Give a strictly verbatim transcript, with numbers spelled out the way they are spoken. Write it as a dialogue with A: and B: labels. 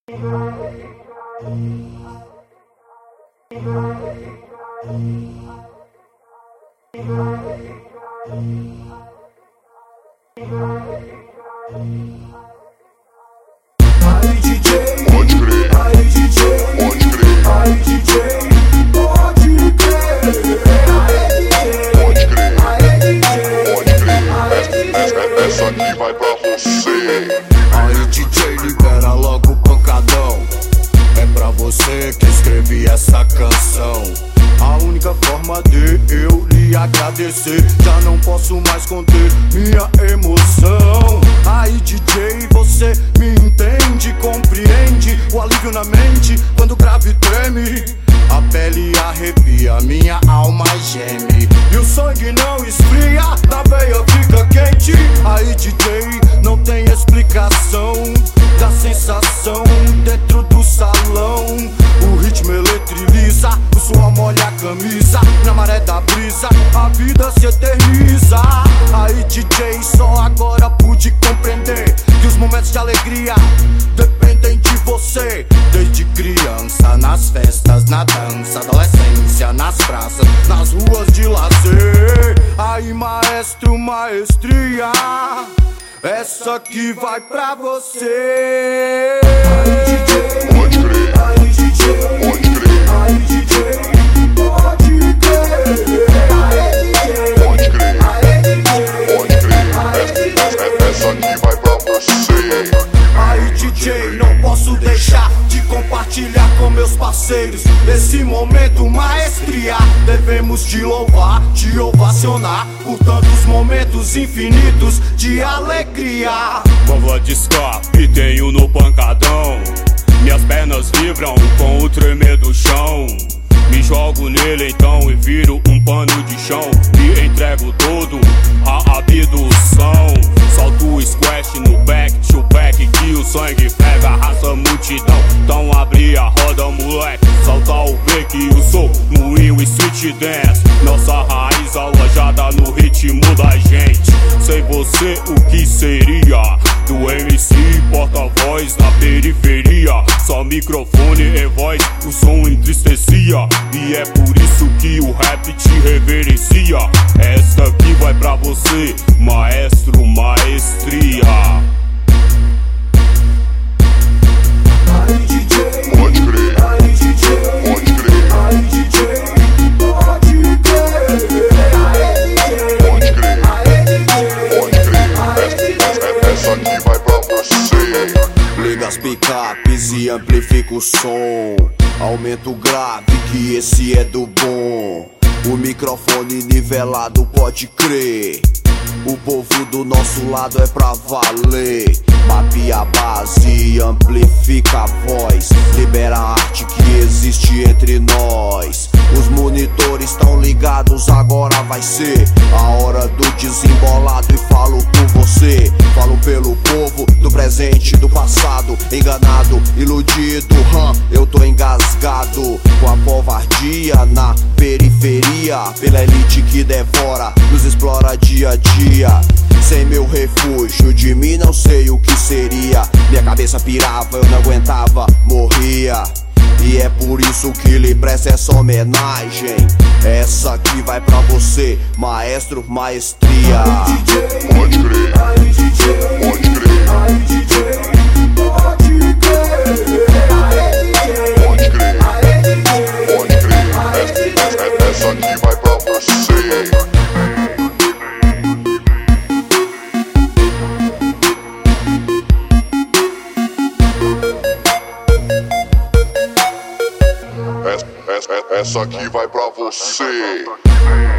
A: Aí D J, pode crer. Aí D J, pode crer. Aí D J, pode crer. Pode crer. Aí D J, pode crer. Essa aqui vai pra você.
B: Aí D J, libera logo o pancadão. É pra você que escrevi essa canção. A única forma de eu lhe agradecer, já não posso mais conter minha emoção. Aí D J, você me entende, compreende o alívio na mente quando o grave treme. A pele arrepia, minha alma geme e o sangue não esfria, na veia fica quente. Aí D J, não tem explicação da sensação dentro do salão. O ritmo eletriza, o suor molha a camisa, na maré da brisa a vida se eterniza. Aí D J, só agora pude compreender que os momentos de alegria dependem de você. Desde criança, nas festas, na dança, adolescência, nas praças, nas ruas de lazer. Aí maestro, maestria, essa aqui vai pra você.
A: Aí D J,
B: pode crer.
A: Aí D J,
B: pode crer.
A: Aí D J, pode crer. Aí D J,
B: pode crer.
A: Aí D J,
B: pode crer. Essa aqui vai pra você.
A: Aí D J, não posso deixar de compartilhar com meus parceiros esse momento maestria. Devemos te louvar, te ovacionar por tantos momentos infinitos de alegria.
C: Válvula de escape tenho no pancadão, minhas pernas vibram com o tremer do chão. Me jogo nele então e viro um pano de chão. Me entrego todo a abdução. Solto o squash no back to back que o sangue pega, arrasta a multidão. Então abre a roda, moleque, solta o break. Eu sou moinho e street dance, nossa raiz alojada no ritmo da gente. Sem você o que seria do M C porta-voz na periferia? Só microfone e voz, o som entristecia. E é por isso que o rap te reverencia. Esta aqui vai pra você, maestro, maestria.
A: Aí D J,
B: pode crer.
A: Aí D J,
B: pode crer.
A: Aí D J, pode crer. Aí D J,
B: pode crer.
A: Aí D J,
B: pode crer. Essa aqui vai pra você. Liga as picapes e amplifica o som. Aumenta o grave que esse é do bom. O microfone nivelado, pode crer. O povo do nosso lado é pra valer. Mapeia a base, amplifica a voz. Libera a arte que existe entre nós. Os monitores estão ligados, agora vai ser a hora do desembolado. E falo por você, falo pelo povo do presente, do passado. Enganado, iludido, hum, eu tô engasgado com a covardia na periferia. Pela elite que devora, nos explora dia a dia. Sem meu refúgio, de mim não sei o que seria. Minha cabeça pirava, eu não aguentava, morria. E é por isso que lhe presto essa homenagem. Essa aqui vai pra você, maestro, maestria.
A: Aí D J,
B: pode crer.
A: Aí D J,
B: pode crer.
A: Aí D J, pode crer. Aí D J,
B: pode crer.
A: Aí D J,
B: pode crer. Essa aqui vai pra você. Essa aqui vai pra você.